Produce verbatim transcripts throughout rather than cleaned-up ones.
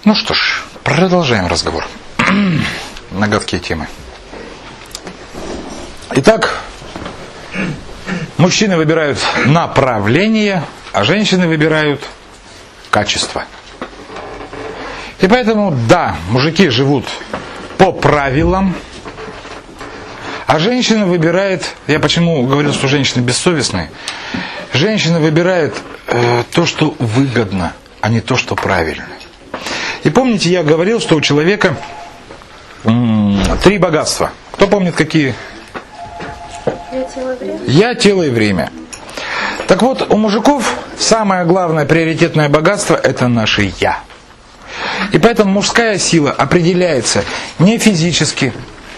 Ну что ж, продолжаем разговор. Нагадкие темы. Итак, мужчины выбирают направление, а женщины выбирают качество. И поэтому, да, мужики живут по правилам, а женщина выбирает, я почему говорил, что женщины бессовестные, женщина выбирает э, то, что выгодно, а не то, что правильно. И помните, я говорил, что у человека м- три богатства. Кто помнит, какие? Я, тело и время. Я, тело и время. Так вот, у мужиков самое главное приоритетное богатство – это наше «я». И поэтому мужская сила определяется не физически,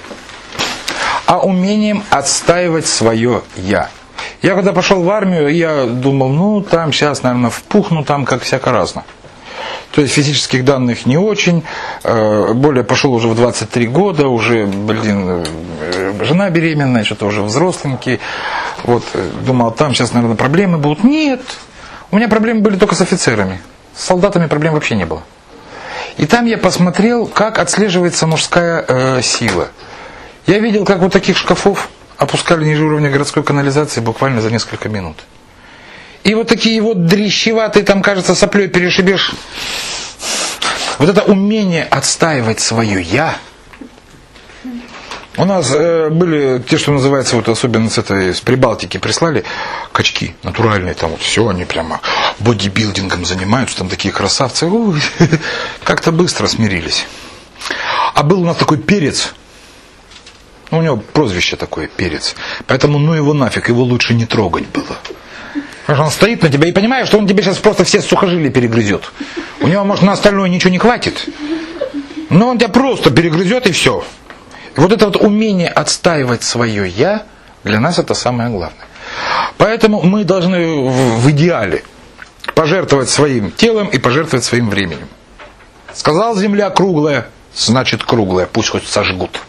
а умением отстаивать свое «я». Я когда пошел в армию, я думал, ну там сейчас, наверное, впухну, там как всяко разно. То есть физических данных не очень, более пошел уже в двадцать три года, уже, блин, жена беременная, что-то уже взросленький. Вот, думал, там сейчас, наверное, проблемы будут. Нет, у меня проблемы были только с офицерами. С солдатами проблем вообще не было. И там я посмотрел, как отслеживается мужская э, сила. Я видел, как вот таких шкафов опускали ниже уровня городской канализации буквально за несколько минут. И вот такие вот дрищеватые, там, кажется, соплей перешибешь. Вот это умение отстаивать свое «я». У нас э, были те, что называется, вот особенно с этой, с Прибалтики прислали, качки натуральные, там вот все, они прямо бодибилдингом занимаются, там такие красавцы. Ой, как-то быстро смирились. А был у нас такой перец, у него прозвище такое, перец, поэтому ну его нафиг, его лучше не трогать было. Потому что он стоит на тебя и понимаешь, что он тебе сейчас просто все сухожилия перегрызет. У него, может, на остальное ничего не хватит, но он тебя просто перегрызет и все. И вот это вот умение отстаивать свое «я», для нас это самое главное. Поэтому мы должны в идеале пожертвовать своим телом и пожертвовать своим временем. Сказал земля круглая, значит круглая, пусть хоть сожгут.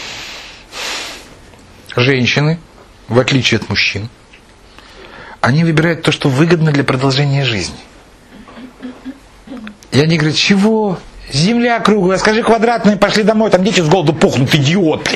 Женщины, в отличие от мужчин, они выбирают то, что выгодно для продолжения жизни. И они говорят, чего? Земля круглая, скажи квадратная, пошли домой, там дети с голоду пухнут, идиоты.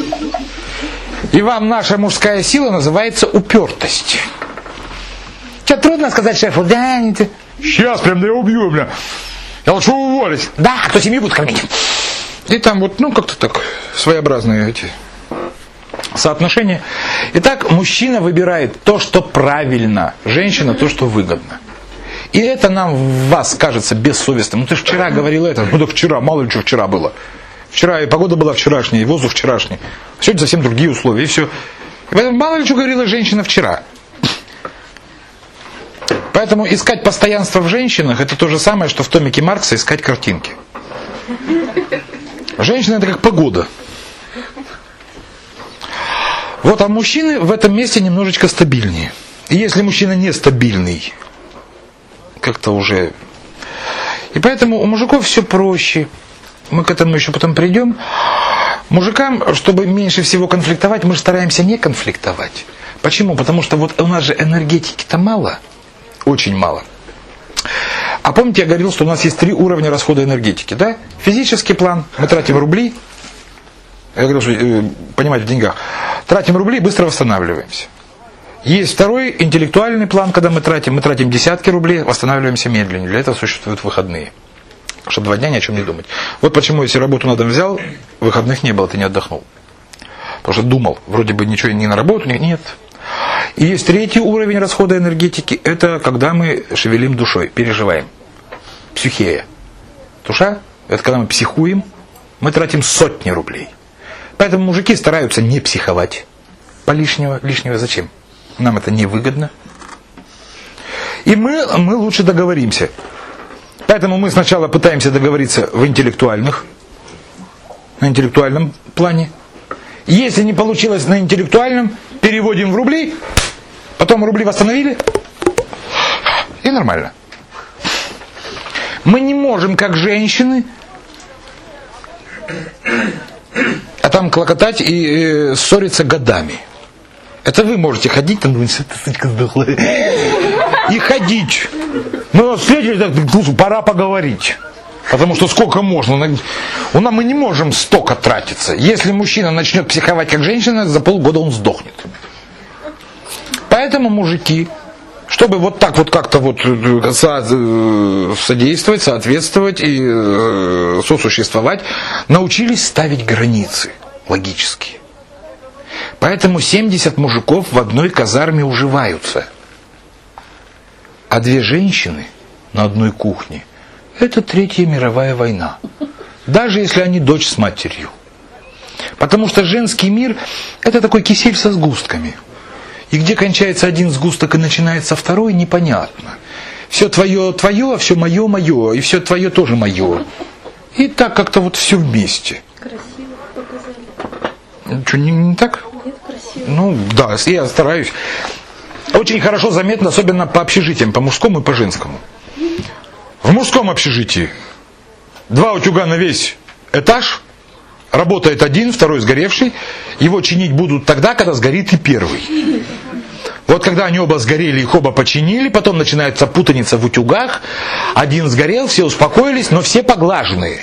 И вам наша мужская сила называется упертость. Что, трудно сказать шефу? Да, не ты. Сейчас прям да я убью, бля. Я лучше уволюсь. Да, а то семью будут кормить. И там вот, ну, как-то так, своеобразные эти соотношения. Итак, мужчина выбирает то, что правильно, женщина то, что выгодно. И это нам в вас кажется бессовестным. Ну ты же вчера говорил это, ну так вчера, мало ли что вчера было. Вчера и погода была вчерашняя, и воздух вчерашний. Сегодня совсем другие условия, и все. И поэтому мало ли что говорила женщина вчера. Поэтому искать постоянство в женщинах это то же самое, что в томике Маркса искать картинки. Женщина это как погода. Вот, а мужчины в этом месте немножечко стабильнее. И если мужчина нестабильный, как-то уже... И поэтому у мужиков все проще. Мы к этому еще потом придем. Мужикам, чтобы меньше всего конфликтовать, мы же стараемся не конфликтовать. Почему? Потому что вот у нас же энергетики-то мало. Очень мало. А помните, я говорил, что у нас есть три уровня расхода энергетики, да? Физический план. Мы тратим рубли. Я говорил, что э, понимать в деньгах. Тратим рубли и быстро восстанавливаемся. Есть второй интеллектуальный план, когда мы тратим. Мы тратим десятки рублей, восстанавливаемся медленнее. Для этого существуют выходные. Чтобы два дня ни о чем не думать. Вот почему, если работу на дом взял, выходных не было, ты не отдохнул. Потому что думал, вроде бы ничего не на работу, нет. И есть третий уровень расхода энергетики. Это когда мы шевелим душой, переживаем. Психея. Душа, это когда мы психуем, мы тратим сотни рублей. Поэтому мужики стараются не психовать. По лишнего. Лишнего зачем? Нам это невыгодно. И мы, мы лучше договоримся. Поэтому мы сначала пытаемся договориться в интеллектуальных, на интеллектуальном плане. Если не получилось на интеллектуальном, переводим в рубли, потом рубли восстановили, и нормально. Мы не можем, как женщины, а там клокотать и э, ссориться годами. Это вы можете ходить, там, думать, что ты, сучка, сдохла. И ходить. Мы вот встретились, так, слушай, пора поговорить. Потому что сколько можно? У нас мы не можем столько тратиться. Если мужчина начнет психовать как женщина, за полгода он сдохнет. Поэтому мужики, чтобы вот так вот как-то вот содействовать, соответствовать и сосуществовать, научились ставить границы логические. Поэтому семьдесят мужиков в одной казарме уживаются. А две женщины на одной кухне — это Третья мировая война. Даже если они дочь с матерью. Потому что женский мир — это такой кисель со сгустками. И где кончается один сгусток и начинается второй, непонятно. Все твое твое, а все мое мое, и все твое тоже мое. И так как-то вот все вместе. Красиво показали. Что, не, не так? Нет, красиво. Ну, да, я стараюсь. Очень хорошо заметно, особенно по общежитиям, по мужскому и по женскому. В мужском общежитии два утюга на весь этаж, работает один, второй сгоревший, его чинить будут тогда, когда сгорит и первый. Вот когда они оба сгорели, их оба починили, потом начинается путаница в утюгах, один сгорел, все успокоились, но все поглаженные.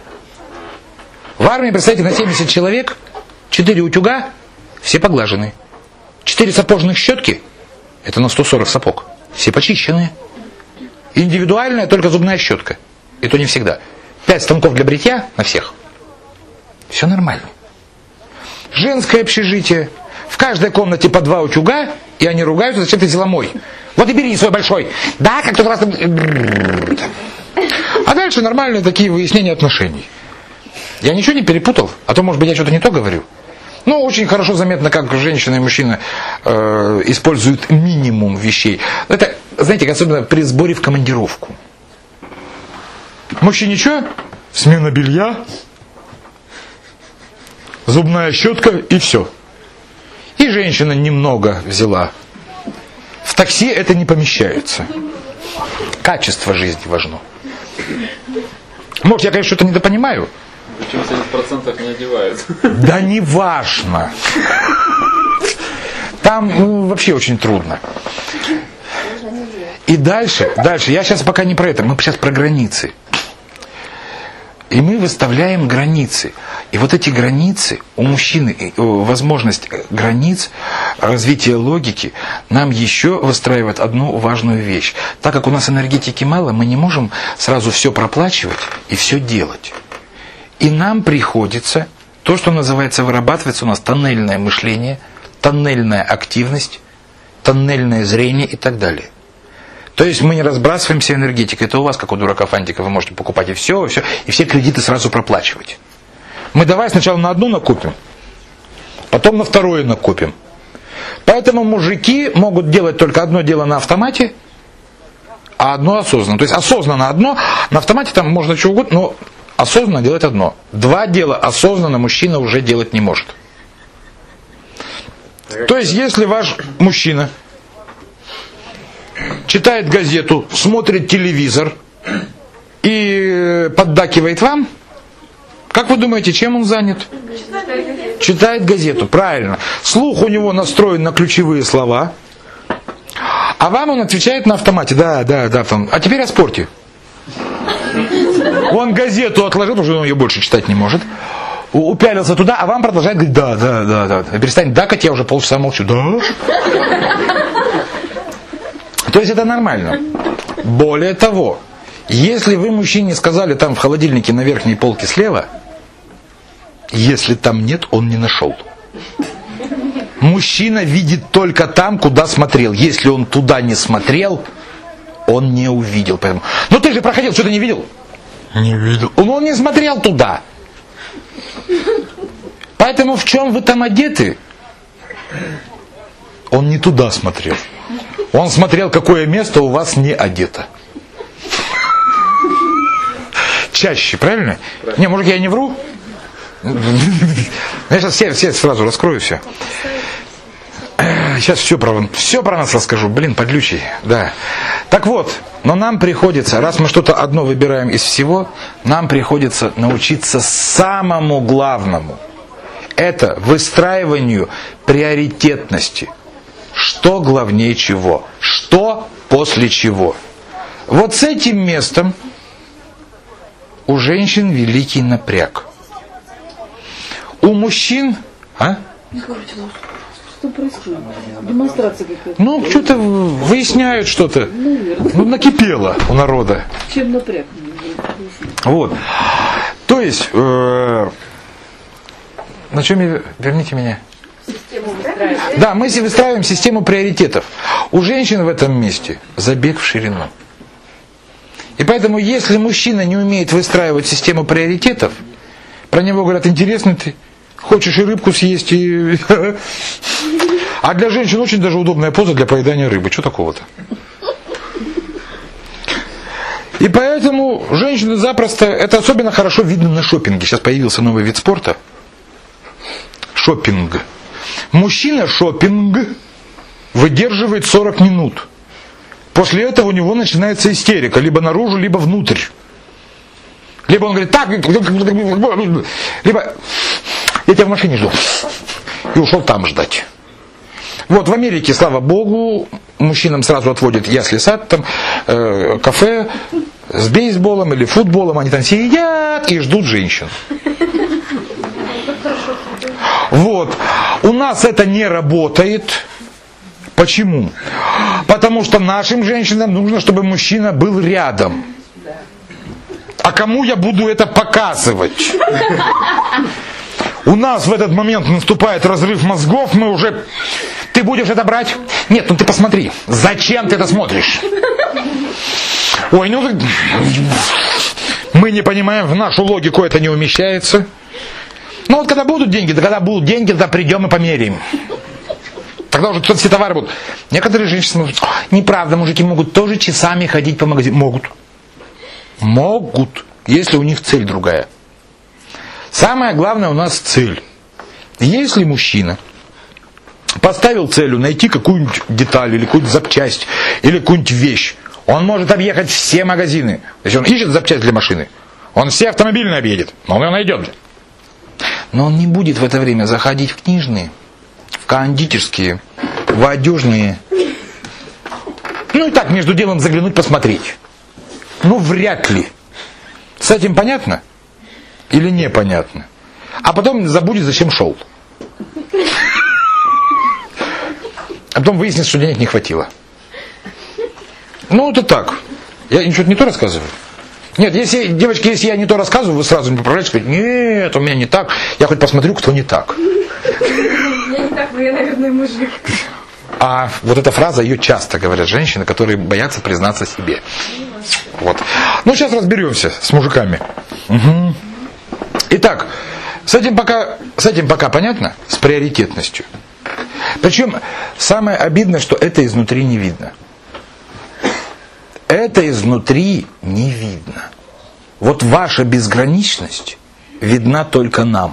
В армии, представьте, на семьдесят человек, четыре утюга, все поглаженные. четыре сапожных щетки, это на сто сорок сапог, все почищенные. Индивидуальная только зубная щетка. И то не всегда. Пять станков для бритья на всех. Все нормально. Женское общежитие. В каждой комнате по два утюга, и они ругаются, зачем ты взяла мой. Вот и бери свой большой. Да, как-то раз. А дальше нормальные такие выяснения отношений. Я ничего не перепутал? А то, может быть, я что-то не то говорю. Ну, очень хорошо заметно, как женщина и мужчина э, используют минимум вещей. Это, знаете, особенно при сборе в командировку. Мужчине что? Смена белья, зубная щетка и все. И женщина немного взяла. В такси это не помещается. Качество жизни важно. Может, я, конечно, что-то недопонимаю. Причем семьдесят процентов не одевают. Да не важно. Там ну, вообще очень трудно. И дальше, дальше, я сейчас пока не про это, мы сейчас про границы. И мы выставляем границы. И вот эти границы, у мужчины возможность границ, развития логики, нам еще выстраивает одну важную вещь. Так как у нас энергетики мало, мы не можем сразу все проплачивать и все делать. И нам приходится то, что называется, вырабатывается у нас тоннельное мышление, тоннельная активность, тоннельное зрение и так далее. То есть мы не разбрасываемся энергетикой. Это у вас, как у дурака фантика, вы можете покупать и все, и все, и все кредиты сразу проплачивать. Мы давай сначала на одну накупим, потом на второе накупим. Поэтому мужики могут делать только одно дело на автомате, а одно осознанно. То есть осознанно одно, на автомате там можно чего угодно, но осознанно делать одно. Два дела осознанно мужчина уже делать не может. То есть если ваш мужчина читает газету, смотрит телевизор и поддакивает вам, как вы думаете, чем он занят? Читает газету, правильно. Слух у него настроен на ключевые слова, а вам он отвечает на автомате. Да, да, да. Там. А теперь о спорте. Он газету отложил, потому что он ее больше читать не может. Упялился туда, а вам продолжает говорить, да, да, да, да. Перестань дакать, я уже полчаса молчу. Да. То есть это нормально. Более того, если вы мужчине сказали там в холодильнике на верхней полке слева, если там нет, он не нашел. Мужчина видит только там, куда смотрел. Если он туда не смотрел, он не увидел. Поэтому, ну ты же проходил, что ты не видел? Не видел. Он, он не смотрел туда. Поэтому в чем вы там одеты? Он не туда смотрел. Он смотрел, какое место у вас не одето. Чаще, правильно? правильно. Не, может, я не вру? Я сейчас все, все сразу раскрою все. Сейчас все про, все про нас расскажу. Блин, подлючий. Да. Так вот, но нам приходится, раз мы что-то одно выбираем из всего, нам приходится научиться самому главному. Это выстраиванию приоритетности. Что главнее чего? Что после чего? Вот с этим местом у женщин великий напряг. У мужчин... А? Что происходит? Демонстрация какая-то. Ну, что-то выясняют что-то. Ну, накипело у народа. Чем напряг? Вот. То есть, э, на чем я... Верните меня. Да, мы выстраиваем систему приоритетов. У женщин в этом месте забег в ширину. И поэтому, если мужчина не умеет выстраивать систему приоритетов, про него говорят: интересно ты, хочешь и рыбку съесть, и... А для женщин очень даже удобная поза для поедания рыбы. Что такого-то? И поэтому женщины запросто... Это особенно хорошо видно на шопинге. Сейчас появился новый вид спорта. Шопинг. Мужчина шопинг выдерживает сорок минут. После этого у него начинается истерика. Либо наружу, либо внутрь. Либо он говорит: так, либо я тебя в машине жду. И ушел там ждать. Вот в Америке, слава богу, мужчинам сразу отводят ясли-сад, там э, кафе с бейсболом или футболом. Они там сидят и ждут женщин. Вот. У нас это не работает. Почему? Потому что нашим женщинам нужно, чтобы мужчина был рядом. А кому я буду это показывать? У нас в этот момент наступает разрыв мозгов, мы уже... Ты будешь это брать? Нет, ну ты посмотри. Зачем ты это смотришь? Ой, ну... Мы не понимаем, в нашу логику это не умещается. Ну вот когда будут деньги, да когда будут деньги, тогда придем и померяем. Тогда уже все товары будут. Некоторые женщины говорят: неправда, мужики могут тоже часами ходить по магазинам. Могут. Могут, если у них цель другая. Самое главное у нас цель. Если мужчина поставил целью найти какую-нибудь деталь, или какую-нибудь запчасть, или какую-нибудь вещь, он может объехать все магазины. Если он ищет запчасть для машины, он все автомобильные объедет, но он ее найдет. Но он не будет в это время заходить в книжные, в кондитерские, в одежные. Ну и так, между делом заглянуть, посмотреть. Ну, вряд ли. С этим понятно? Или непонятно? А потом забудет, зачем шел. А потом выяснится, что денег не хватило. Ну, это так. Я ничего не то рассказываю. Нет, если, девочки, если я не то рассказываю, вы сразу не поправляете, говорите: нет, у меня не так. Я хоть посмотрю, кто не так. Я не так, но я, наверное, мужик. А вот эта фраза, ее часто говорят женщины, которые боятся признаться себе. Вот. Ну, сейчас разберемся с мужиками. Угу. Итак, с этим пока, с этим пока понятно? С приоритетностью. Причем самое обидное, что это изнутри не видно. Это изнутри не видно. Вот ваша безграничность видна только нам.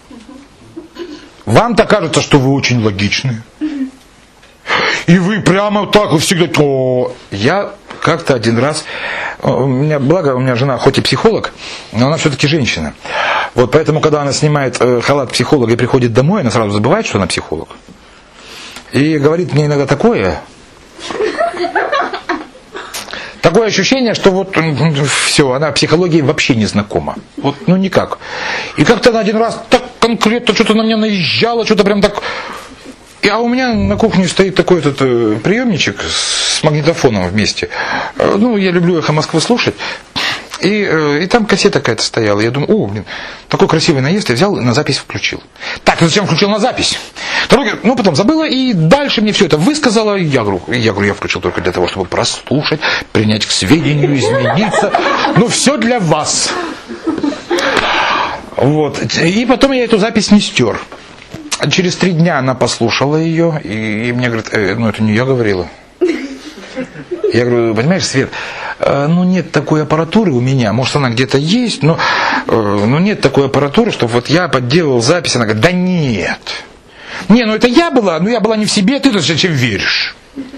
Вам-то кажется, что вы очень логичны. И вы прямо так, вы всегда... О, я как-то один раз... У меня, благо, у меня жена хоть и психолог, но она все-таки женщина. Вот поэтому, когда она снимает э, халат психолога и приходит домой, она сразу забывает, что она психолог. И говорит мне иногда такое... Такое ощущение, что вот все, она психологией вообще не знакома. Вот, ну никак. И как-то она один раз так конкретно что-то на меня наезжала, что-то прям так... И, а у меня на кухне стоит такой этот э, приемничек с магнитофоном вместе. Э, ну, я люблю «Эхо Москвы» слушать. И, э, и там кассета какая-то стояла. Я думаю: о, блин, такой красивый наезд. Я взял и на запись включил. Так, ну зачем включил на запись? Ну, потом забыла, и дальше мне все это высказала. Я говорю, я говорю, я включил только для того, чтобы прослушать, принять к сведению, измениться. Ну, все для вас. Вот. И потом я эту запись не стер. Через три дня она послушала ее, и, и мне говорит: э, ну это не я говорила. Я говорю: понимаешь, Свет, э, ну нет такой аппаратуры у меня, может она где-то есть, но, э, но нет такой аппаратуры, чтобы вот я подделал запись. Она говорит: да нет. Не, ну это я была, но я была не в себе, ты-то зачем веришь?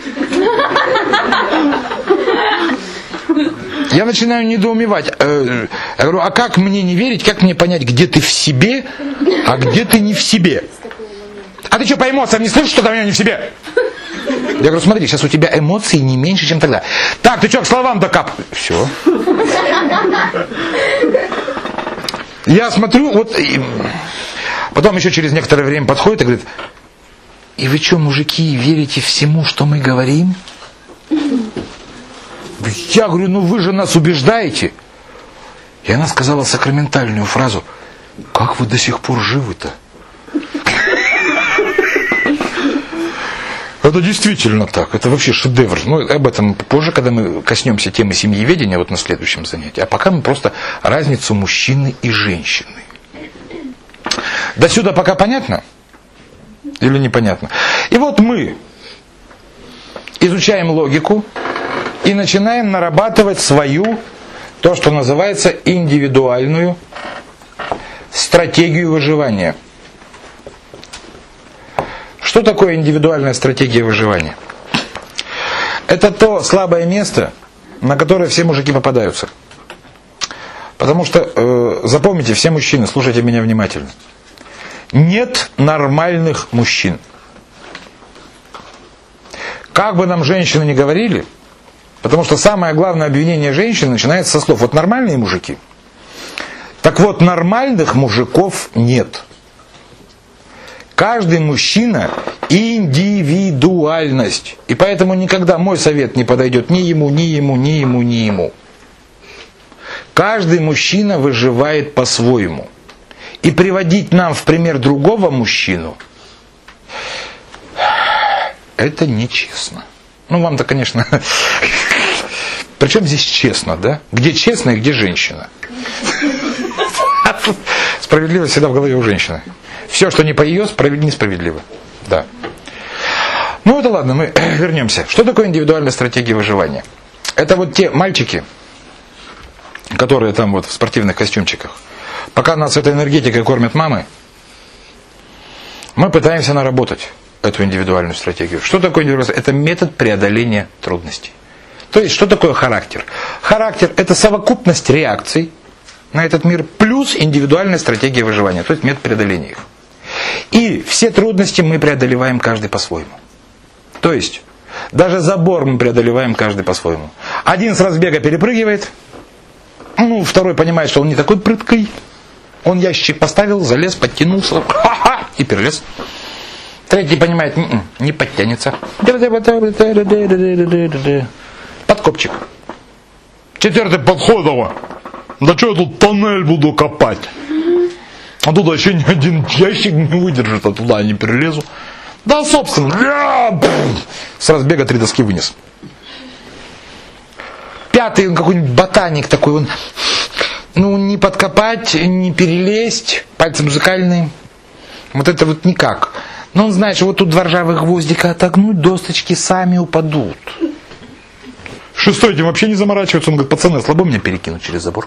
Я начинаю недоумевать. Я говорю: а как мне не верить, как мне понять, где ты в себе, а где ты не в себе? А ты что, по эмоциям не слышишь, что там я не в себе? Я говорю: смотри, сейчас у тебя эмоции не меньше, чем тогда. Так, ты что, к словам докап? Все. Я смотрю, вот, и... потом еще через некоторое время подходит и говорит: и вы что, мужики, верите всему, что мы говорим? Я говорю: ну вы же нас убеждаете. И она сказала сакраментальную фразу: как вы до сих пор живы-то? Это действительно так, это вообще шедевр. Ну, об этом позже, когда мы коснемся темы семьеведения, вот на следующем занятии. А пока мы просто разницу мужчины и женщины. До сюда пока понятно? Или непонятно? И вот мы изучаем логику и начинаем нарабатывать свою, то, что называется, индивидуальную стратегию выживания. Что такое индивидуальная стратегия выживания? Это то слабое место, на которое все мужики попадаются. Потому что, э, запомните, все мужчины, слушайте меня внимательно. Нет нормальных мужчин. Как бы нам женщины ни говорили, потому что самое главное обвинение женщин начинается со слов: вот нормальные мужики. Так вот, нормальных мужиков нет. Каждый мужчина индивидуальность. И поэтому никогда мой совет не подойдет ни ему, ни ему, ни ему, ни ему. Каждый мужчина выживает по-своему. И приводить нам в пример другого мужчину — это нечестно. Ну, вам-то, конечно... Причем здесь честно, да? Где честно и где женщина? Справедливость всегда в голове у женщины. Все, что не по ее, несправедливо. Да. Ну, это ладно, мы вернемся. Что такое индивидуальная стратегия выживания? Это вот те мальчики, которые там вот в спортивных костюмчиках. Пока нас этой энергетикой кормят мамы, мы пытаемся наработать эту индивидуальную стратегию. Что такое индивидуальная стратегия? Это метод преодоления трудностей. То есть, что такое характер? Характер – это совокупность реакций на этот мир плюс индивидуальная стратегия выживания, то есть метод преодоления их. И все трудности мы преодолеваем каждый по-своему. То есть, даже забор мы преодолеваем каждый по-своему. Один с разбега перепрыгивает, ну, второй понимает, что он не такой прыткий. Он ящик поставил, залез, подтянулся, ха-ха, и перелез. Третий понимает: н-н, не подтянется. Подкопчик. Четвертый подходово. Да что я тут тоннель буду копать? А туда еще ни один ящик не выдержит, а туда я не перелезу. Да, собственно, с разбега три доски вынес. Пятый, он какой-нибудь ботаник такой, он, ну, не подкопать, не перелезть, пальцы музыкальные. Вот это вот никак. Но он знает, что вот тут два ржавых гвоздика отогнуть, досточки сами упадут. Шестой этим вообще не заморачивается. Он говорит: пацаны, слабо меня перекинуть через забор.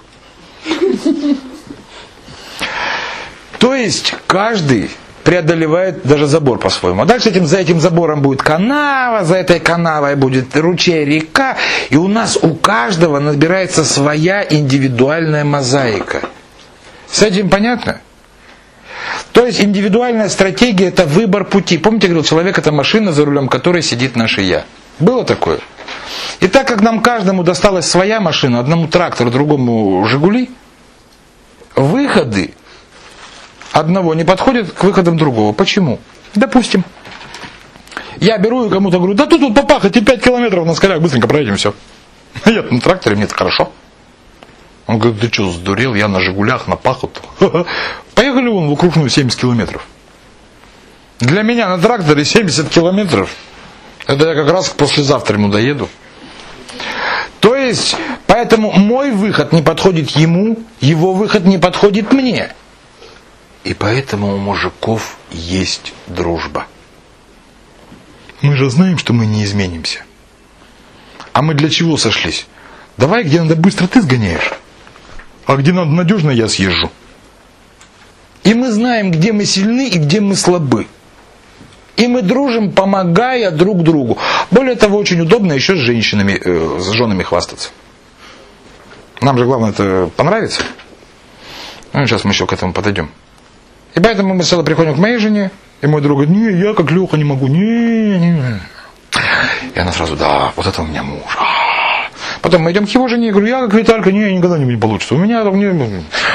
То есть каждый преодолевает даже забор по-своему. А дальше этим, за этим забором будет канава, за этой канавой будет ручей, река. И у нас у каждого набирается своя индивидуальная мозаика. С этим понятно? То есть индивидуальная стратегия — это выбор пути. Помните, я говорил, человек — это машина, за рулем которой сидит наше я. Было такое? И так как нам каждому досталась своя машина, одному трактор, другому Жигули, выходы одного не подходят к выходам другого. Почему? Допустим, я беру и кому-то говорю: да тут вот попахать и пять километров на скалях, быстренько проедем, все. Я на тракторе, мне это хорошо. Он говорит: ты что, сдурел, я на Жигулях, на пахот. Поехали вон в окружную семьдесят километров. Для меня на тракторе семьдесят километров. Это я как раз послезавтра ему доеду. То есть, поэтому мой выход не подходит ему, его выход не подходит мне. И поэтому у мужиков есть дружба. Мы же знаем, что мы не изменимся. А мы для чего сошлись? Давай, где надо быстро, ты сгоняешь. А где надо надежно, я съезжу. И мы знаем, где мы сильны и где мы слабы. И мы дружим, помогая друг другу. Более того, очень удобно еще с женщинами, э, с женами хвастаться. Нам же главное это понравится. Ну, сейчас мы еще к этому подойдем. И поэтому мы сначала приходим к моей жене, и мой друг говорит: не, я как Леха не могу, не, не. И она сразу: да, вот это у меня муж. Потом мы идем к его жене, я говорю: я как Виталька, не, никогда не получится. У меня там не...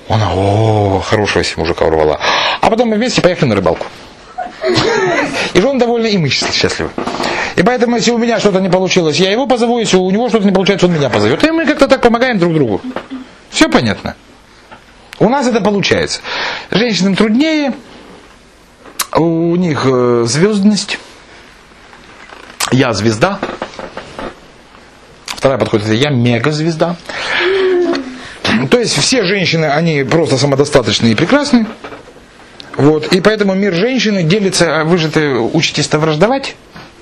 Она, о, хорошего себе мужика урвала. А потом мы вместе поехали на рыбалку. И он довольно, и мы счастливы. И поэтому, если у меня что-то не получилось, я его позову, если у него что-то не получается, он меня позовет. И мы как-то так помогаем друг другу. Все понятно? У нас это получается. Женщинам труднее, у них э, звездность. Я звезда. Вторая подходит, это я мегазвезда. То есть все женщины, они просто самодостаточные и прекрасные. Вот. И поэтому мир женщины делится, вы же учитесь-то враждовать.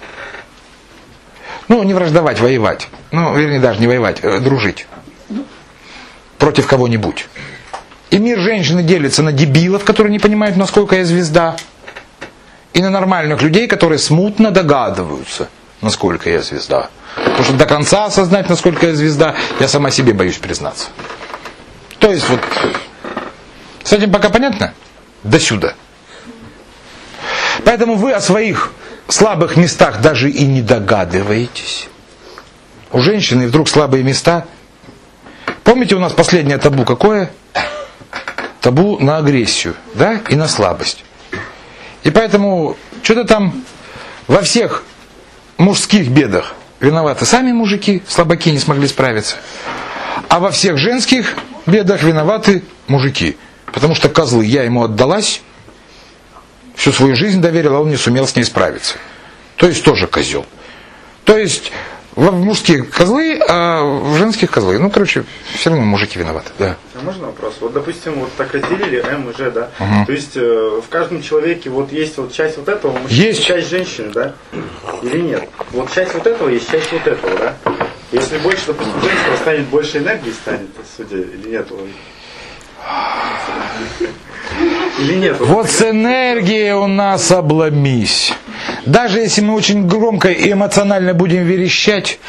Ну, не враждовать, воевать. Ну, вернее, даже не воевать, э, дружить. Против кого-нибудь. И мир женщины делится на дебилов, которые не понимают, насколько я звезда. И на нормальных людей, которые смутно догадываются, насколько я звезда. Потому что до конца осознать, насколько я звезда, я сама себе боюсь признаться. То есть вот, с этим пока понятно? До сюда. Поэтому вы о своих слабых местах даже и не догадываетесь. У женщины вдруг слабые места. Помните, у нас последнее табу какое? Табу на агрессию, да, и на слабость. И поэтому что-то там во всех мужских бедах виноваты сами мужики, слабаки не смогли справиться. А во всех женских бедах виноваты мужики. Потому что козлы, я ему отдалась, всю свою жизнь доверила, а он не сумел с ней справиться. То есть тоже козел. То есть в мужские козлы, а в женских козлы. Ну, короче, все равно мужики виноваты. Да. А можно вопрос? Вот, допустим, вот так разделили М и Ж, да? Угу. То есть э, в каждом человеке вот есть вот часть вот этого мужчины, есть. Часть женщины, да? Или нет? Вот часть вот этого есть, часть вот этого, да? Если больше, допустим, женщина станет, больше энергии станет, судя, или нет? Или нет? Вот с энергией у нас обломись. Даже если мы очень громко и эмоционально будем верещать.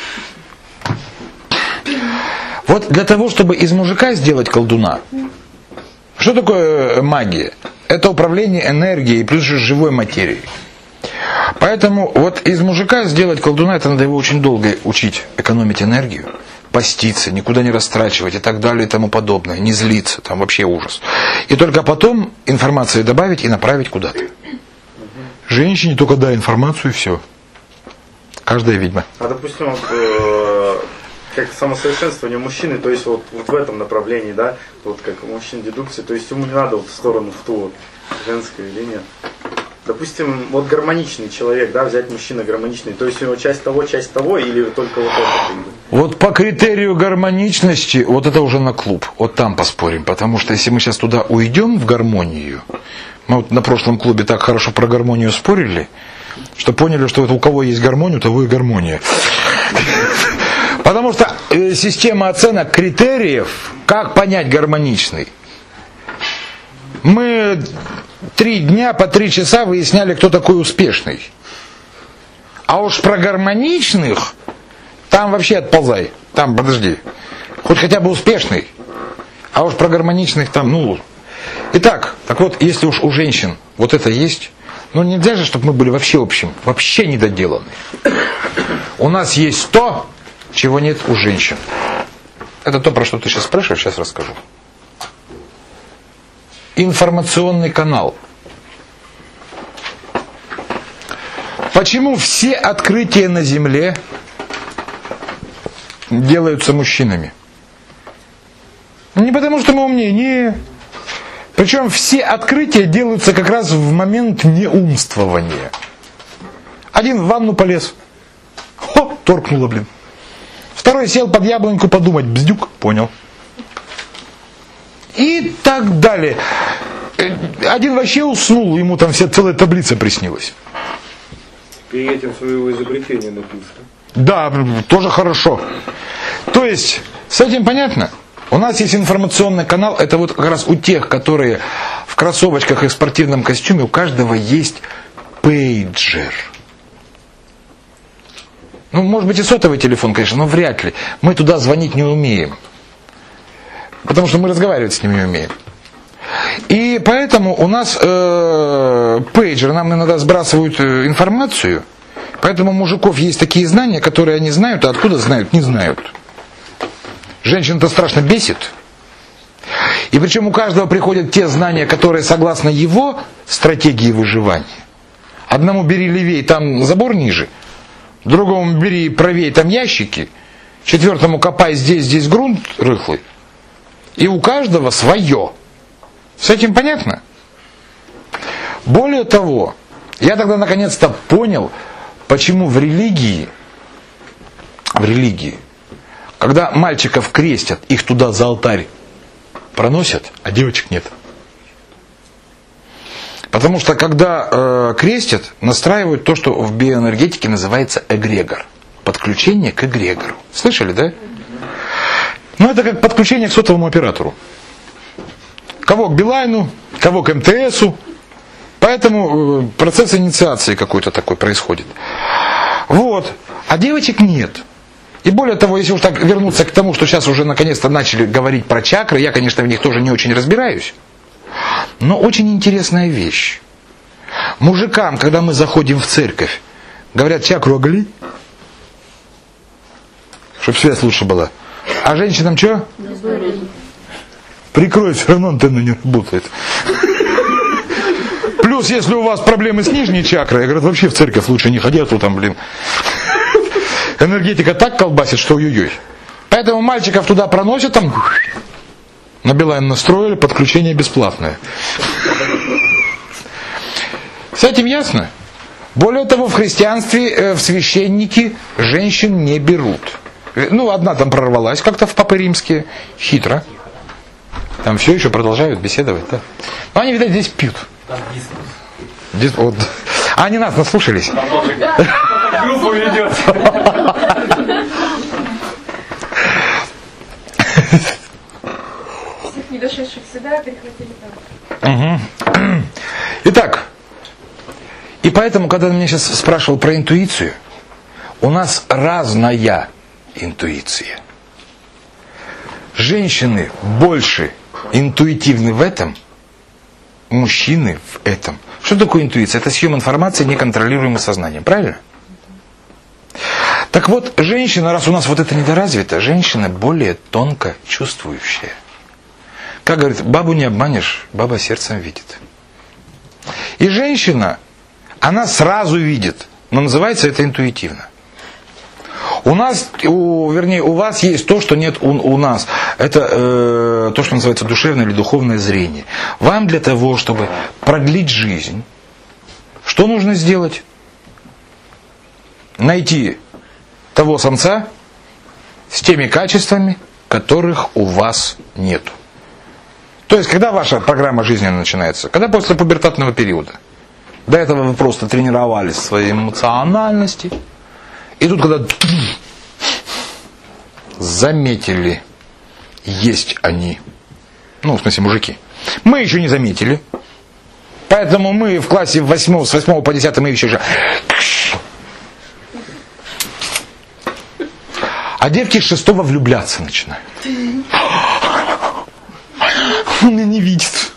Вот для того, чтобы из мужика сделать колдуна. Что такое магия? Это управление энергией плюс же живой материей. Поэтому вот из мужика сделать колдуна, это надо его очень долго учить. Экономить энергию, поститься, никуда не растрачивать и так далее и тому подобное. Не злиться, там вообще ужас. И только потом информацию добавить и направить куда-то. Женщине только дай информацию и все. Каждая ведьма. А допустим, вот, э, как самосовершенствование мужчины, то есть вот, вот в этом направлении, да, вот как у мужчин дедукция, то есть ему не надо вот в сторону, в ту вот, женскую или нет. Допустим, вот гармоничный человек, да, взять мужчина гармоничный, то есть у него часть того, часть того, или только вот это? Вот по критерию гармоничности, вот это уже на клуб, вот там поспорим, потому что если мы сейчас туда уйдем в гармонию, мы вот на прошлом клубе так хорошо про гармонию спорили, что поняли, что это у кого есть гармония, у того и гармония. Потому что система оценок критериев, как понять гармоничный. Мы три дня по три часа выясняли, кто такой успешный. А уж про гармоничных, там вообще отползай. Там, подожди. Хоть хотя бы успешный. А уж про гармоничных там, ну... Итак, так вот, если уж у женщин вот это есть, ну нельзя же, чтобы мы были вообще общим, вообще недоделаны. У нас есть то, чего нет у женщин. Это то, про что ты сейчас спрашиваешь, сейчас расскажу. Информационный канал. Почему все открытия на Земле делаются мужчинами? Не потому, что мы умнее, не. Причем все открытия делаются как раз в момент неумствования. Один в ванну полез. Хо, торкнуло, блин. Второй сел под яблоньку подумать. Бздюк, понял. И так далее. Один вообще уснул, ему там вся целая таблица приснилась. Перед этим своего изобретения написано. Да, тоже хорошо. То есть, с этим понятно? У нас есть информационный канал, это вот как раз у тех, которые в кроссовочках и в спортивном костюме, у каждого есть пейджер. Ну, может быть и сотовый телефон, конечно, но вряд ли. Мы туда звонить не умеем. Потому что мы разговаривать с ними не умеем. И поэтому у нас э, пейджер, нам иногда сбрасывают информацию. Поэтому у мужиков есть такие знания, которые они знают, а откуда знают, не знают. Женщин-то страшно бесит. И причем у каждого приходят те знания, которые согласно его стратегии выживания. Одному бери левей, там забор ниже. Другому бери правее, там ящики. Четвертому копай здесь, здесь грунт рыхлый. И у каждого свое. С этим понятно? Более того, я тогда наконец-то понял, почему в религии, в религии, когда мальчиков крестят, их туда за алтарь проносят, а девочек нет. Потому что когда э, крестят, настраивают то, что в биоэнергетике называется эгрегор. Подключение к эгрегору. Слышали, да? Ну, это как подключение к сотовому оператору. Кого к Билайну, кого к эм тэ эсу. Поэтому э, процесс инициации какой-то такой происходит. Вот. А девочек нет. И более того, если уж так вернуться к тому, что сейчас уже наконец-то начали говорить про чакры, я, конечно, в них тоже не очень разбираюсь. Но очень интересная вещь. Мужикам, когда мы заходим в церковь, говорят, чакру оголи, чтобы связь лучше была. А женщинам что? Прикрой, все равно антенна не работает. Плюс, если у вас проблемы с нижней чакрой, я говорю, вообще в церковь лучше не ходи, а то там, блин, энергетика так колбасит, что ой-ой-ой. Поэтому мальчиков туда проносят, там на Билайн настроили, подключение бесплатное. С этим ясно? Более того, в христианстве в священники женщин не берут. Ну, одна там прорвалась как-то в папы римские, хитро. Там все еще продолжают беседовать, да? Но они, видать, здесь пьют. Там дискус. Дис... Вот. А они нас наслушались. Группу ведет. Всех не дошедших сюда перехватили там. Угу. Итак, и поэтому, когда меня сейчас спрашивал про интуицию, у нас разная интуиция. Женщины больше интуитивны в этом, мужчины в этом. Что такое интуиция? Это съем информации, неконтролируемой сознанием. Правильно? Так вот, женщина, раз у нас вот это недоразвито, женщина более тонко чувствующая. Как говорит, бабу не обманешь, баба сердцем видит. И женщина, она сразу видит, но называется это интуитивно. У нас, у, вернее, у вас есть то, что нет у, у нас. Это э, то, что называется душевное или духовное зрение. Вам для того, чтобы продлить жизнь, что нужно сделать? Найти того самца с теми качествами, которых у вас нету. То есть, когда ваша программа жизни начинается? Когда после пубертатного периода. До этого вы просто тренировались в своей эмоциональности. И тут, когда заметили, есть они. Ну, в смысле, мужики. Мы еще не заметили. Поэтому мы в классе восьмого, с восьмого по десятый мы еще же... А девки с шестого влюбляться начинают. Он меня не видит.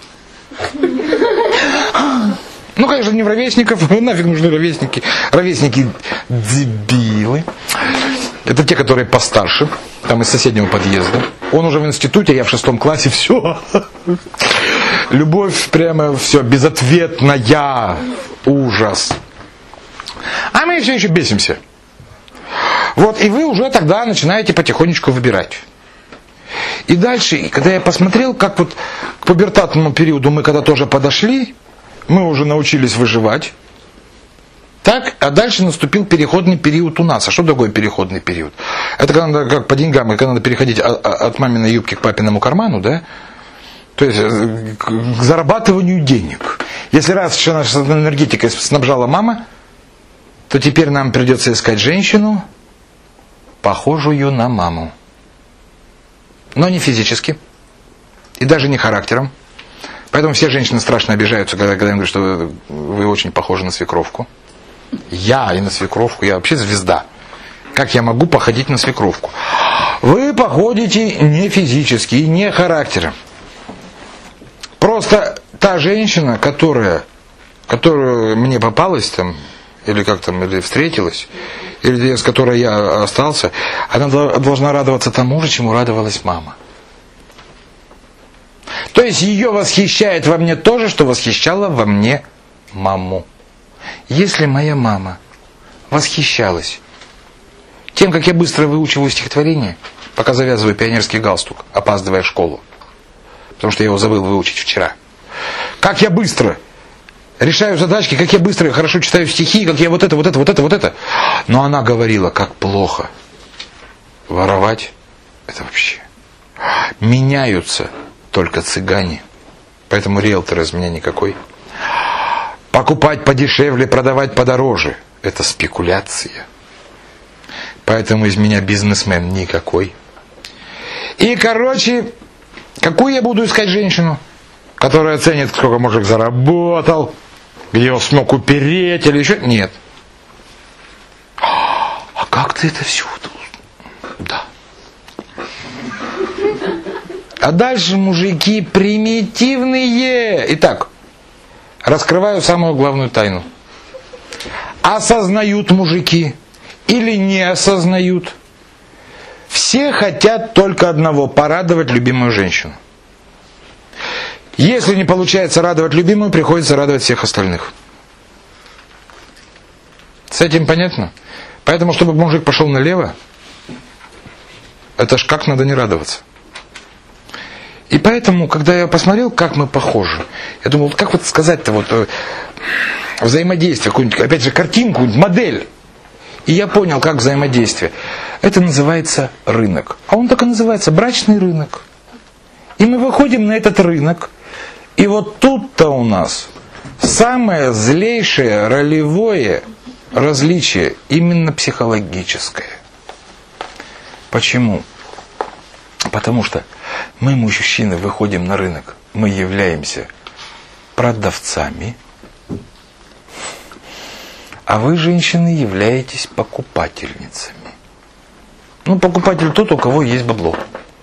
Ну, конечно, не в ровесников. Нафиг нужны ровесники. Ровесники дебилы. Это те, которые постарше. Там из соседнего подъезда. Он уже в институте, я в шестом классе. Все. Любовь прямо все безответная. Ужас. А мы все еще бесимся. Вот, и вы уже тогда начинаете потихонечку выбирать. И дальше, когда я посмотрел, как вот к пубертатному периоду мы когда тоже подошли, мы уже научились выживать. Так, а дальше наступил переходный период у нас. А что такое переходный период? Это когда надо, как по деньгам, когда надо переходить от маминой юбки к папиному карману, да? То есть к зарабатыванию денег. Если раз наша энергетикой снабжала мама, то теперь нам придется искать женщину, похожую на маму. Но не физически. И даже не характером. Поэтому все женщины страшно обижаются, когда, когда им говорят, что вы очень похожи на свекровку. Я и на свекровку, я вообще звезда. Как я могу походить на свекровку? Вы походите не физически и не характером. Просто та женщина, которая, которая мне попалась там, или как там, или встретилась, или с которой я остался, она должна радоваться тому же, чему радовалась мама. То есть ее восхищает во мне то же, что восхищало во мне маму. Если моя мама восхищалась тем, как я быстро выучиваю стихотворение, пока завязываю пионерский галстук, опаздывая в школу, потому что я его забыл выучить вчера, как я быстро решаю задачки, как я быстро хорошо читаю стихи, как я вот это, вот это, вот это, вот это. Но она говорила, как плохо. Воровать — это вообще. Меняются только цыгане. Поэтому риэлтор из меня никакой. Покупать подешевле, продавать подороже — это спекуляция. Поэтому из меня бизнесмен никакой. И, короче, какую я буду искать женщину, которая ценит, сколько мужик заработал, где он смог упереть или еще? Нет. А как ты это все? Да. А дальше мужики примитивные. Итак, раскрываю самую главную тайну. Осознают мужики или не осознают, все хотят только одного — порадовать любимую женщину. Если не получается радовать любимую, приходится радовать всех остальных. С этим понятно? Поэтому, чтобы мужик пошел налево, это ж как надо не радоваться. И поэтому, когда я посмотрел, как мы похожи, я думал, как вот сказать-то вот э, взаимодействие, какую-нибудь, опять же, картинку, модель. И я понял, как взаимодействие. Это называется рынок. А он так и называется — брачный рынок. И мы выходим на этот рынок. И вот тут-то у нас самое злейшее ролевое различие, именно психологическое. Почему? Потому что мы, мужчины, выходим на рынок, мы являемся продавцами, а вы, женщины, являетесь покупательницами. Ну, покупатель тот, у кого есть бабло.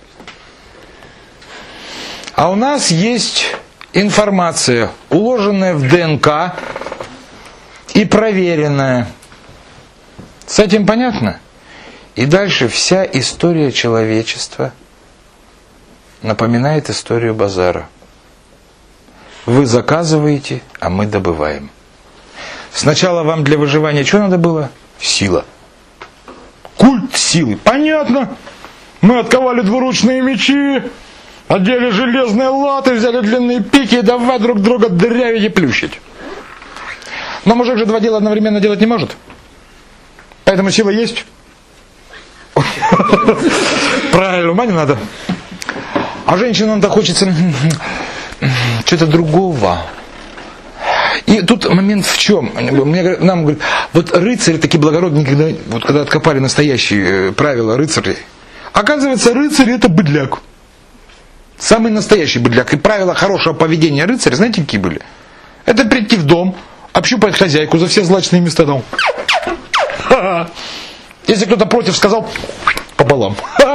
А у нас есть информация, уложенная в ДНК и проверенная. С этим понятно? И дальше вся история человечества напоминает историю базара. Вы заказываете, а мы добываем. Сначала вам для выживания что надо было? Сила. Культ силы. Понятно. Мы отковали двуручные мечи, одели железные латы, взяли длинные пики и давай друг друга дырявить и плющить. Но мужик же два дела одновременно делать не может. Поэтому сила есть. Правильно, ума не надо. А женщинам-то хочется что-то другого. И тут момент в чем? Мне, нам говорят, вот рыцари такие благородные, когда, вот когда откопали настоящие правила рыцарей, оказывается, рыцарь — это быдляк. Самый настоящий быдляк. И правила хорошего поведения рыцаря, знаете, какие были? Это прийти в дом, общупать хозяйку за все злачные места там. Если кто-то против, сказал пополам.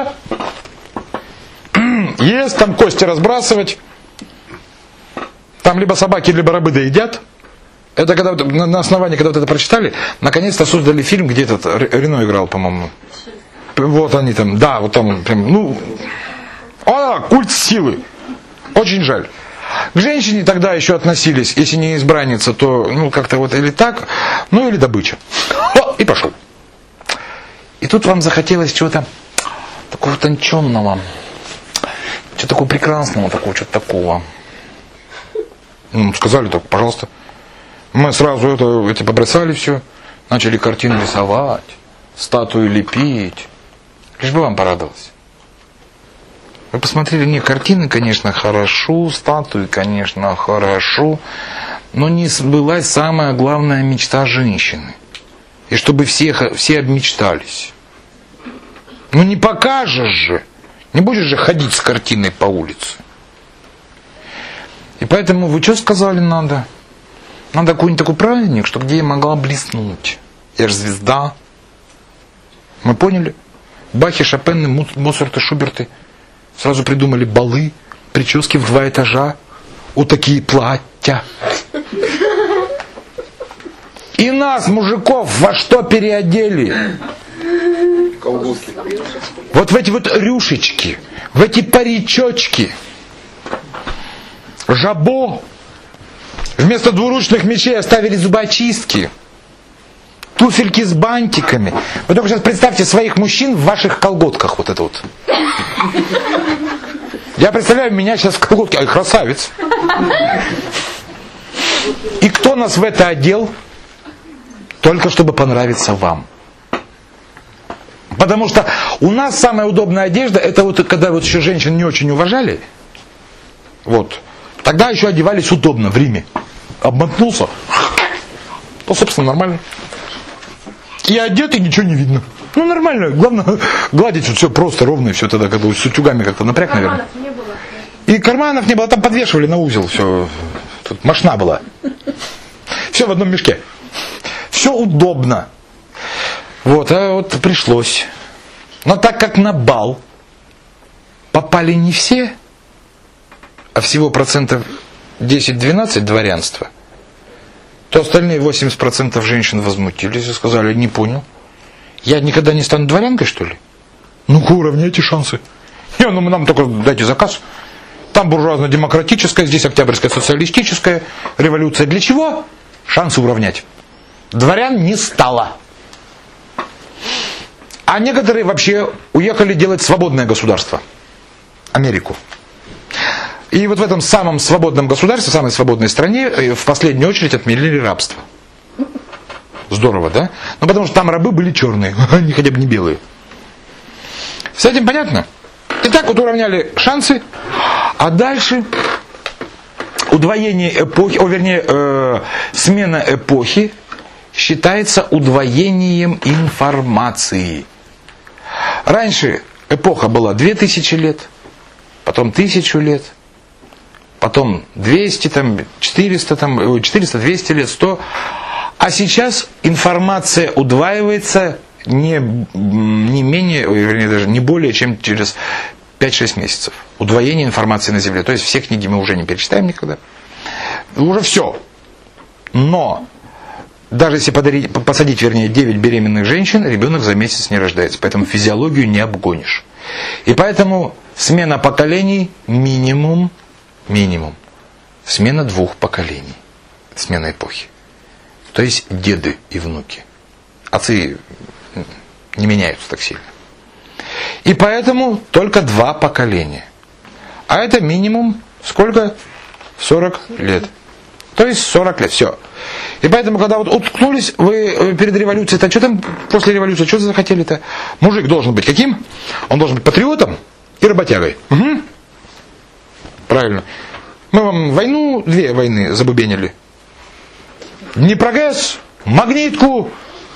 Есть там кости разбрасывать. Там либо собаки, либо рабы доедят. Это когда на основании, когда вот это прочитали, наконец-то создали фильм, где этот Рено играл, по-моему. Вот они там, да, вот там прям, ну, а, культ силы. Очень жаль. К женщине тогда еще относились, если не избранница, то, ну, как-то вот или так, ну, или добыча. О, и пошел. И тут вам захотелось чего-то такого тонченного, чего-то такого прекрасного, такого, что-то такого. Ну, сказали так, пожалуйста. Мы сразу это, это побросали все, начали картины рисовать, статуи лепить. Лишь бы вам порадовалось. Вы посмотрели, не, картины, конечно, хорошо, статуи, конечно, хорошо, но не сбылась самая главная мечта женщины. И чтобы все, все обмечтались. Ну не покажешь же, не будешь же ходить с картиной по улице. И поэтому вы что сказали надо? Надо какой-нибудь такой праздник, что где я могла блеснуть. Я же звезда. Мы поняли? Бахи, Шопены, Моцарты, Шуберты сразу придумали балы, прически в два этажа, вот такие платья. И нас, мужиков, во что переодели? Колготки. Вот в эти вот рюшечки, в эти паричочки. жабо. Вместо двуручных мечей оставили зубочистки. Туфельки с бантиками. Вы только сейчас представьте своих мужчин в ваших колготках. Вот это вот. Я представляю меня сейчас в колготке. Ай, красавец. И кто нас в это одел? Только чтобы понравиться вам. Потому что у нас самая удобная одежда, это вот когда вот еще женщин не очень уважали. Вот. Тогда еще одевались удобно в Риме. Обмотнулся. То, собственно, нормально. И одет, и ничего не видно. Ну, нормально. Главное, гладить вот все просто, ровно, и все тогда, когда с утюгами как-то напряг, наверное. Не было. И карманов не было, там подвешивали на узел все. Тут мошна была. Все в одном мешке. Все удобно. Вот, а вот пришлось. Но так как на бал попали не все, а всего процентов десять-двенадцать дворянства, то остальные восемьдесят процентов женщин возмутились и сказали: не понял, я никогда не стану дворянкой, что ли? Ну-ка, уравняйте шансы. Не, ну нам только дайте заказ. Там буржуазно-демократическая, здесь октябрьская социалистическая революция. Для чего? Шансы уравнять. Дворян не стало. А некоторые вообще уехали делать свободное государство. Америку. И вот в этом самом свободном государстве, в самой свободной стране, в последнюю очередь отменили рабство. Здорово, да? Ну потому что там рабы были черные, они хотя бы не белые. С этим понятно? И так вот уравняли шансы, а дальше удвоение эпохи, о, вернее, э, смена эпохи считается удвоением информации. Раньше эпоха была две тысячи лет, потом тысячу лет, потом двести, там, четыреста, там, четыреста, двести лет, сто. А сейчас информация удваивается не, не менее, вернее, даже не более чем через пять-шесть месяцев. Удвоение информации на Земле. То есть все книги мы уже не перечитаем никогда. Уже все. Но даже если подарить, посадить, вернее, девять беременных женщин, ребенок за месяц не рождается. Поэтому физиологию не обгонишь. И поэтому смена поколений минимум, минимум, смена двух поколений. Смена эпохи. То есть деды и внуки. Отцы не меняются так сильно. И поэтому только два поколения. А это минимум сколько? сорок лет. То есть сорок лет. Все. И поэтому, когда вот уткнулись вы перед революцией, то что там после революции, что захотели-то? Мужик должен быть каким? Он должен быть патриотом и работягой. Угу. Правильно. Мы вам войну, две войны забубенили. Днепрогэс, Магнитку.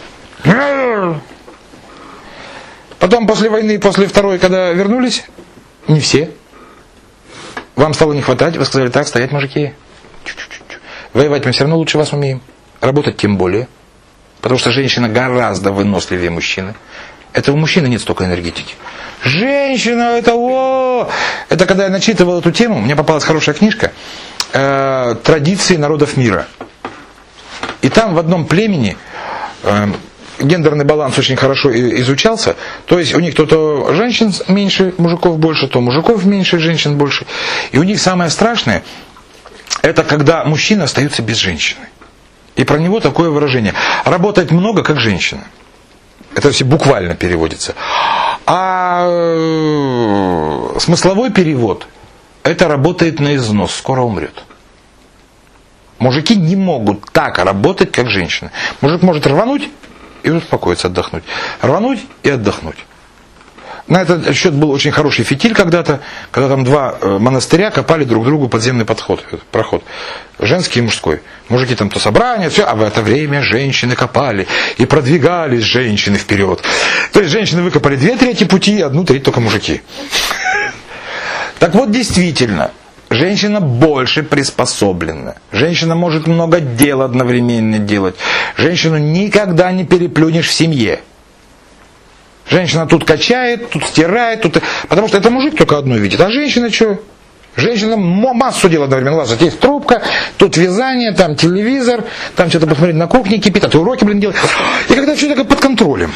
Потом после войны, после второй, когда вернулись, не все. Вам стало не хватать, вы сказали: так, стоять, мужики. Чу-чу-чу-чу. Воевать мы все равно лучше вас умеем. Работать тем более. Потому что женщина гораздо выносливее мужчины. Это у мужчины нет столько энергетики. Женщина, это о! Это когда я начитывал эту тему, мне попалась хорошая книжка э, «Традиции народов мира». И там в одном племени э, гендерный баланс очень хорошо изучался. То есть у них то, то женщин меньше, мужиков больше, то мужиков меньше, женщин больше. И у них самое страшное, это когда мужчина остается без женщины. И про него такое выражение: работать много, как женщина. Это все буквально переводится. А э, смысловой перевод — это работает на износ, скоро умрет. Мужики не могут так работать, как женщины. Мужик может рвануть и успокоиться, отдохнуть. Рвануть и отдохнуть. На этот счет был очень хороший фитиль когда-то, когда там два монастыря копали друг другу подземный подход, проход. Женский и мужской. Мужики там то собрание, все, а в это время женщины копали. И продвигались женщины вперед. То есть женщины выкопали две трети пути, одну треть только мужики. Так вот, действительно, женщина больше приспособлена. Женщина может много дел одновременно делать. Женщину никогда не переплюнешь в семье. Женщина тут качает, тут стирает, тут... потому что это мужик только одно видит. А женщина что? Женщина массу дел одновременно. Ладно, есть трубка, тут вязание, там телевизор, там что-то посмотреть на кухне кипит, а ты уроки, блин, делаешь. И когда все такое под контролем.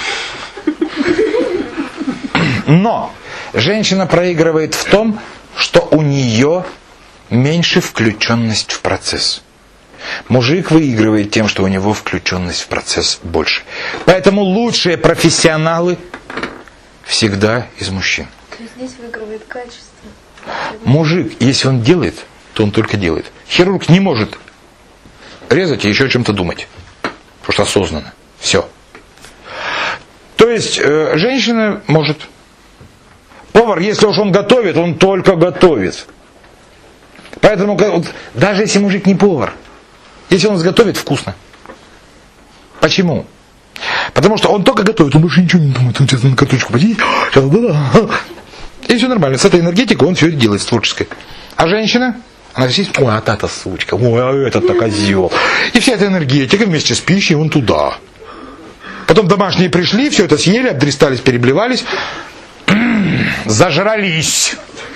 Но женщина проигрывает в том, что у нее меньше включенность в процесс. Мужик выигрывает тем, что у него включенность в процесс больше. Поэтому лучшие профессионалы всегда из мужчин. То есть здесь выигрывает качество. Мужик, если он делает, то он только делает. Хирург не может резать и еще о чем-то думать. Потому что осознанно. Все. То есть э, женщина может. Повар, если уж он готовит, он только готовит. Поэтому вот, даже если мужик не повар, если он сготовит, вкусно. Почему? Потому что он только готовит, он больше ничего не думает. Он сейчас на карточку пойдет, и все нормально. С этой энергетикой он все это делает, с творческой. А женщина, она сидит, ой, а та-то сучка, ой, а этот-то козел. И вся эта энергетика вместе с пищей, он туда. Потом домашние пришли, все это съели, обдристались, переблевались, зажрались.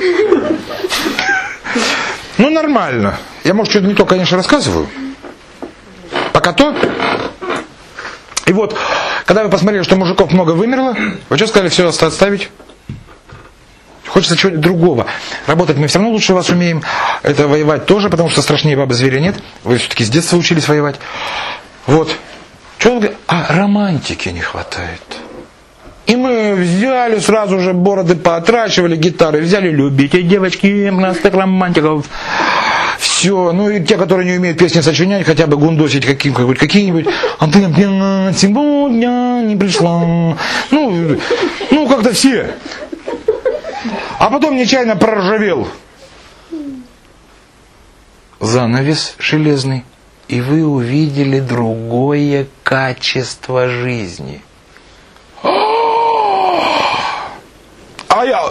Ну, нормально. Я, может, что-то не то, конечно, рассказываю. Пока то. И вот, когда вы посмотрели, что мужиков много вымерло, вы что сказали, все отставить? Хочется чего-нибудь другого. Работать мы все равно лучше вас умеем. Это воевать тоже, потому что страшнее бабы зверя нет. Вы все-таки с детства учились воевать. Вот. Что вы говорите? А романтики не хватает. И мы взяли сразу же бороды, поотращивали гитары, взяли «Любите, девочки, простых романтиков». Все, ну и те, которые не умеют песни сочинять, хотя бы гундосить какие-нибудь, какие-нибудь. А ты опять сегодня не пришла. Ну, ну как-то все. А потом нечаянно проржавел занавес железный, и вы увидели другое качество жизни. А я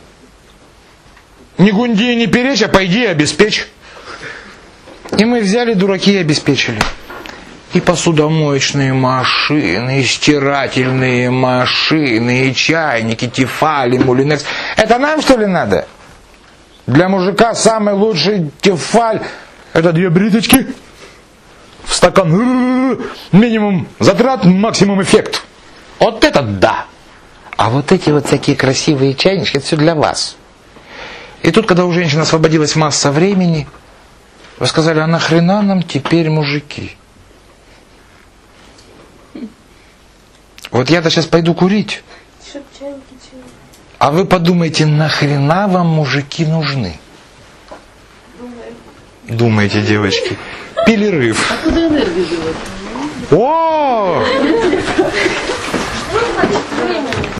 не гунди, не перечь, а пойди обеспечь. И мы взяли, дураки, и обеспечили. И посудомоечные машины, и стирательные машины, и чайники, Тефали, Мулинекс. Это нам, что ли, надо? Для мужика самый лучший Тефаль — это две бриточки в стакан. Минимум затрат, максимум эффект. Вот это да! А вот эти вот такие красивые чайнички, это все для вас. И тут, когда у женщины освободилась масса времени, вы сказали, а нахрена нам теперь мужики? Вот я-то сейчас пойду курить. Чтоб чайники чего? А вы подумайте, нахрена вам мужики нужны? Думаем. Думаете, девочки. Перерыв. А куда энергию девать? О!